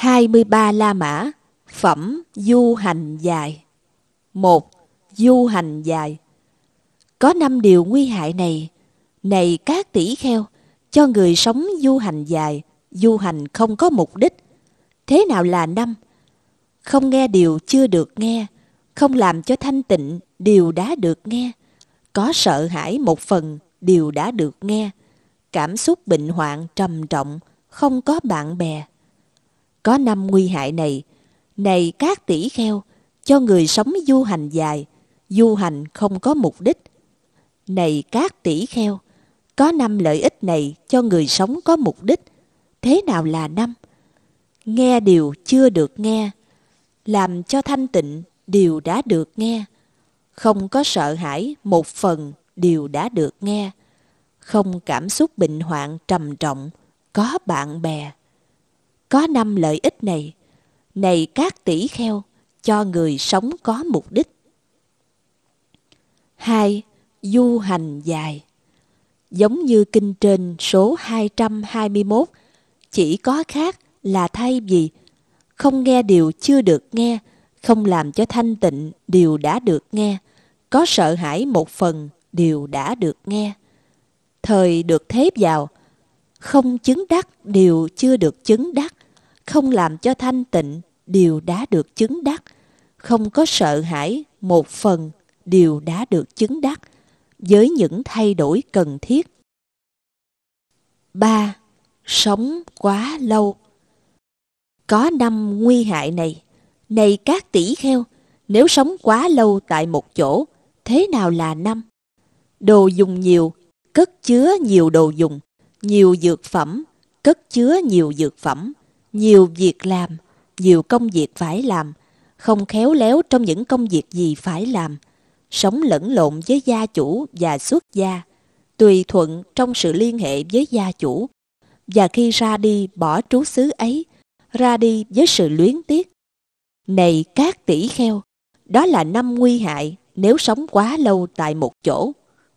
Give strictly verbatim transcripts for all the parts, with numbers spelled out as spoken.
hai mươi ba La Mã, phẩm du hành dài. Một. Du hành dài. Có năm điều nguy hại này, này các tỷ kheo, cho người sống du hành dài, du hành không có mục đích. Thế nào là năm? Không nghe điều chưa được nghe, không làm cho thanh tịnh điều đã được nghe, có sợ hãi một phần điều đã được nghe, cảm xúc bệnh hoạn trầm trọng, không có bạn bè. Có năm nguy hại này, này các tỷ kheo, cho người sống du hành dài, du hành không có mục đích. Này các tỷ kheo, có năm lợi ích này cho người sống có mục đích. Thế nào là năm? Nghe điều chưa được nghe, làm cho thanh tịnh điều đã được nghe, không có sợ hãi một phần điều đã được nghe, không cảm xúc bệnh hoạn trầm trọng, có bạn bè. Có năm lợi ích này, này các tỷ kheo, cho người sống có mục đích. Hai. Du hành dài. Giống như kinh trên số hai trăm hai mươi mốt, chỉ có khác là thay vì không nghe điều chưa được nghe, không làm cho thanh tịnh điều đã được nghe, có sợ hãi một phần điều đã được nghe. Thời được thế vào, không chứng đắc điều chưa được chứng đắc, không làm cho thanh tịnh điều đã được chứng đắc, không có sợ hãi một phần điều đã được chứng đắc, với những thay đổi cần thiết. Ba. Sống quá lâu. Có năm nguy hại này, này các tỷ kheo, nếu sống quá lâu tại một chỗ, thế nào là năm? Đồ dùng nhiều, cất chứa nhiều đồ dùng, nhiều dược phẩm, cất chứa nhiều dược phẩm, nhiều việc làm, nhiều công việc phải làm, không khéo léo trong những công việc gì phải làm, sống lẫn lộn với gia chủ và xuất gia, tùy thuận trong sự liên hệ với gia chủ, và khi ra đi bỏ trú xứ ấy, ra đi với sự luyến tiếc. Này các tỷ kheo, đó là năm nguy hại nếu sống quá lâu tại một chỗ.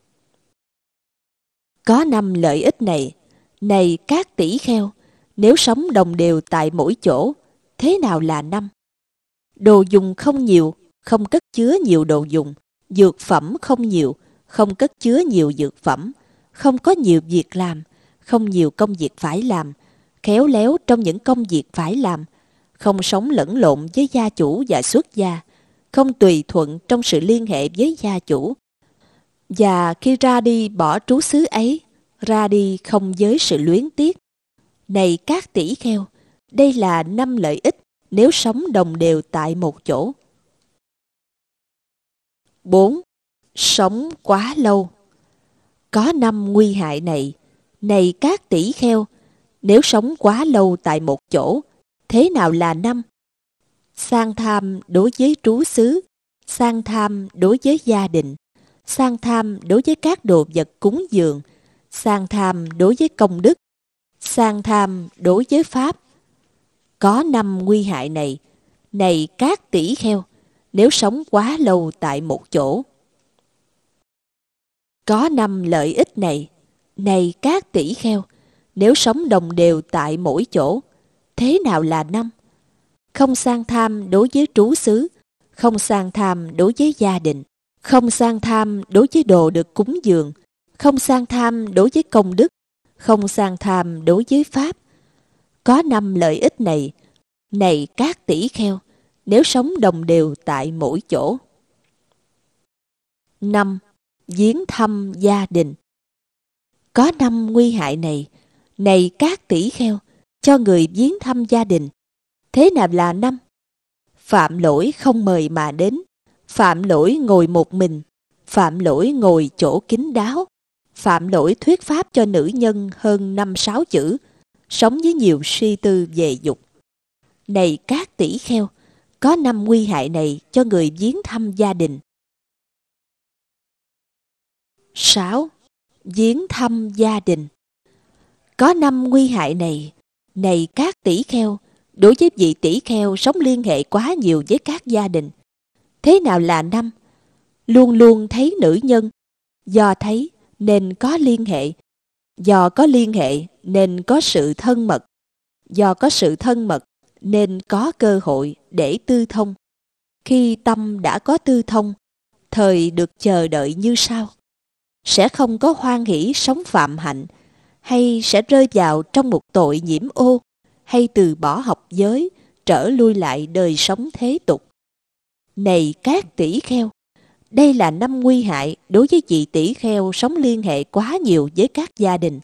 Có năm lợi ích này, này các tỷ kheo, nếu sống đồng đều tại mỗi chỗ, thế nào là năm? Đồ dùng không nhiều, không cất chứa nhiều đồ dùng, dược phẩm không nhiều, không cất chứa nhiều dược phẩm, không có nhiều việc làm, không nhiều công việc phải làm, khéo léo trong những công việc phải làm, không sống lẫn lộn với gia chủ và xuất gia, không tùy thuận trong sự liên hệ với gia chủ. Và khi ra đi bỏ trú xứ ấy, ra đi không với sự luyến tiếc. Này các tỷ kheo, đây là năm lợi ích nếu sống đồng đều tại một chỗ. Bốn. Sống quá lâu. Có năm nguy hại này, này các tỷ kheo, nếu sống quá lâu tại một chỗ, thế nào là năm? Sang tham đối với trú xứ, sang tham đối với gia đình, sang tham đối với các đồ vật cúng dường, sang tham đối với công đức, sang tham đối với pháp. Có năm nguy hại này, này các tỷ kheo, nếu sống quá lâu tại một chỗ. Có năm lợi ích này, này các tỷ kheo, nếu sống đồng đều tại mỗi chỗ, thế nào là năm? Không sang tham đối với trú xứ, không sang tham đối với gia đình, không sang tham đối với đồ được cúng dường, không sang tham đối với công đức, không sang tham đối với pháp. Có năm lợi ích này, này các tỷ kheo, nếu sống đồng đều tại mỗi chỗ. Năm. Viếng thăm gia đình. Có năm nguy hại này, này các tỷ kheo, cho người viếng thăm gia đình. Thế nào là năm? Phạm lỗi không mời mà đến, phạm lỗi ngồi một mình, phạm lỗi ngồi chỗ kín đáo, phạm lỗi thuyết pháp cho nữ nhân hơn năm sáu chữ, sống với nhiều suy tư về dục. Này các tỷ kheo, có năm nguy hại này cho người viếng thăm gia đình. Sáu. Viếng thăm gia đình. Có năm nguy hại này, này các tỷ kheo, đối với vị tỷ kheo sống liên hệ quá nhiều với các gia đình. Thế nào là năm? Luôn luôn thấy nữ nhân, do thấy nên có liên hệ, do có liên hệ nên có sự thân mật, do có sự thân mật nên có cơ hội để tư thông. Khi tâm đã có tư thông, thời được chờ đợi như sau: sẽ không có hoan hỷ sống phạm hạnh, hay sẽ rơi vào trong một tội nhiễm ô, hay từ bỏ học giới, trở lui lại đời sống thế tục. Này các tỷ kheo, đây là năm nguy hại đối với vị tỷ kheo sống liên hệ quá nhiều với các gia đình.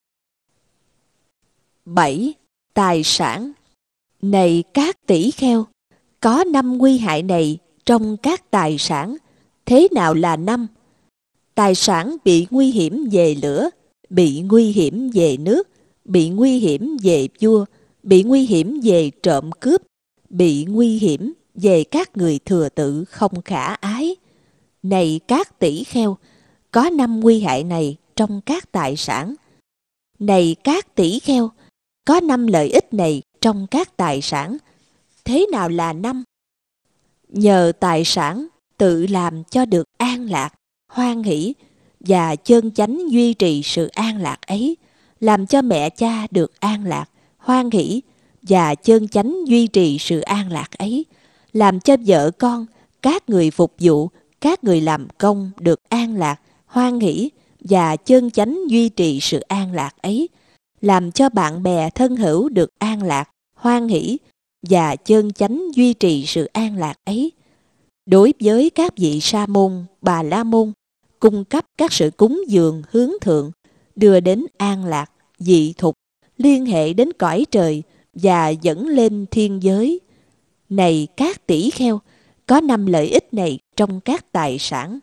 bảy. Tài sản. Này các tỷ kheo, có năm nguy hại này trong các tài sản. Thế nào là năm? Tài sản bị nguy hiểm về lửa, bị nguy hiểm về nước, bị nguy hiểm về vua, bị nguy hiểm về trộm cướp, bị nguy hiểm về các người thừa tự không khả ái. Này các tỷ kheo, có năm nguy hại này trong các tài sản. Này các tỷ kheo, có năm lợi ích này trong các tài sản. Thế nào là năm? Nhờ tài sản tự làm cho được an lạc, hoan hỷ và chân chánh duy trì sự an lạc ấy, làm cho mẹ cha được an lạc, hoan hỷ và chân chánh duy trì sự an lạc ấy, làm cho vợ con, các người phục vụ, các người làm công được an lạc, hoan hỷ và chân chánh duy trì sự an lạc ấy, làm cho bạn bè thân hữu được an lạc, hoan hỷ và chân chánh duy trì sự an lạc ấy. Đối với các vị sa môn, bà la môn, cung cấp các sự cúng dường hướng thượng, đưa đến an lạc, dị thục, liên hệ đến cõi trời và dẫn lên thiên giới. Này các tỷ kheo, có năm lợi ích này trong các tài sản.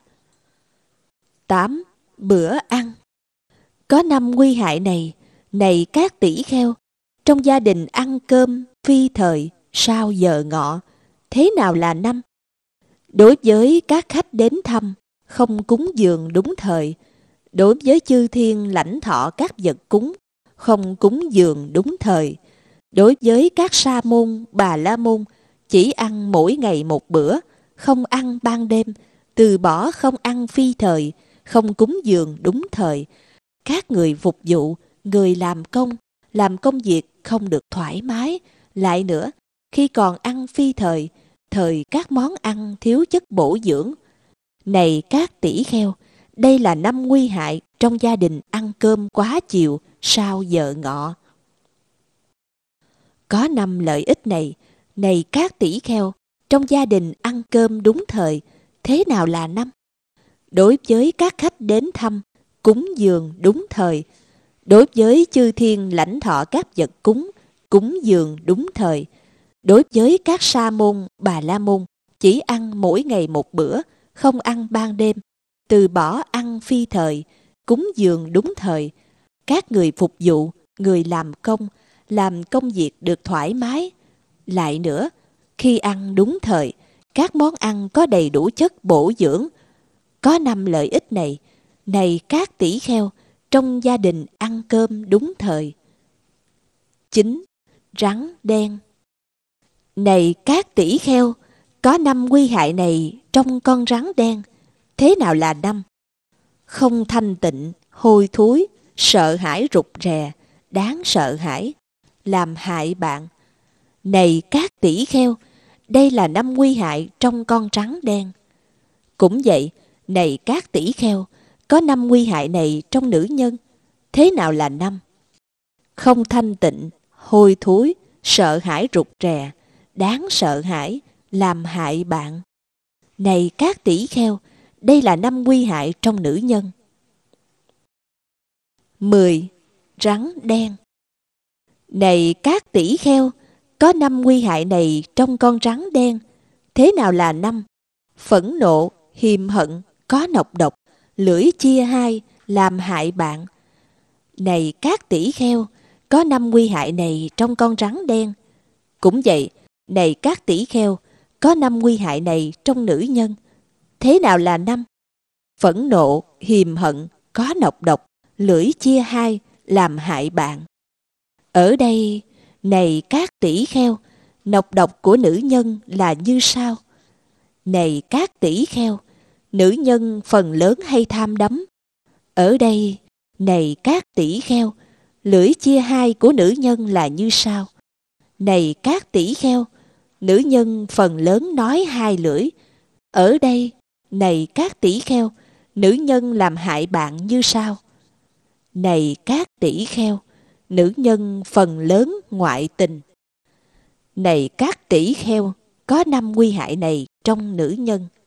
tám. Bữa ăn. Có năm nguy hại này. Này các tỷ kheo, trong gia đình ăn cơm phi thời sau giờ ngọ. Thế nào là năm? Đối với các khách đến thăm, không cúng dường đúng thời. Đối với chư thiên lãnh thọ các vật cúng, không cúng dường đúng thời. Đối với các sa môn, bà la môn, chỉ ăn mỗi ngày một bữa, không ăn ban đêm, từ bỏ không ăn phi thời, không cúng dường đúng thời. Các người phục vụ, người làm công, làm công việc không được thoải mái. Lại nữa, khi còn ăn phi thời, thời các món ăn thiếu chất bổ dưỡng. Này các tỷ kheo, đây là năm nguy hại trong gia đình ăn cơm quá chiều sau giờ ngọ. Có năm lợi ích này. Này các tỷ kheo, trong gia đình ăn cơm đúng thời. Thế nào là năm? Đối với các khách đến thăm, cúng dường đúng thời. Đối với chư thiên lãnh thọ các vật cúng, cúng dường đúng thời. Đối với các sa môn, bà la môn, chỉ ăn mỗi ngày một bữa, không ăn ban đêm, từ bỏ ăn phi thời, cúng dường đúng thời. Các người phục vụ, người làm công, làm công việc được thoải mái. Lại nữa, khi ăn đúng thời, các món ăn có đầy đủ chất bổ dưỡng. Có năm lợi ích này. Này các tỷ kheo, trong gia đình ăn cơm đúng thời. chín. Rắn đen. Này các tỷ kheo, có năm nguy hại này trong con rắn đen. Thế nào là năm? Không thanh tịnh, hôi thối, sợ hãi rụt rè, đáng sợ hãi, làm hại bạn. Này các tỷ kheo, đây là năm nguy hại trong con rắn đen. Cũng vậy, này các tỷ kheo, có năm nguy hại này trong nữ nhân. Thế nào là năm? Không thanh tịnh, hôi thối, sợ hãi rụt rè, đáng sợ hãi, làm hại bạn. Này các tỷ kheo, đây là năm nguy hại trong nữ nhân. mười. Rắn đen. Này các tỷ kheo, có năm nguy hại này trong con rắn đen. Thế nào là năm? Phẫn nộ, hiềm hận, có nọc độc, lưỡi chia hai, làm hại bạn. Này các tỷ kheo, có năm nguy hại này trong con rắn đen. Cũng vậy, này các tỷ kheo, có năm nguy hại này trong nữ nhân. Thế nào là năm? Phẫn nộ, hiềm hận, có nọc độc, lưỡi chia hai, làm hại bạn. Ở đây, này các tỷ kheo, nọc độc của nữ nhân là như sau. Này các tỷ kheo, nữ nhân phần lớn hay tham đắm. Ở đây, này các tỷ kheo, lưỡi chia hai của nữ nhân là như sau. Này các tỷ kheo, nữ nhân phần lớn nói hai lưỡi. Ở đây, này các tỷ kheo, nữ nhân làm hại bạn như sau. Này các tỷ kheo, nữ nhân phần lớn ngoại tình. Này các tỷ kheo, có năm nguy hại này trong nữ nhân.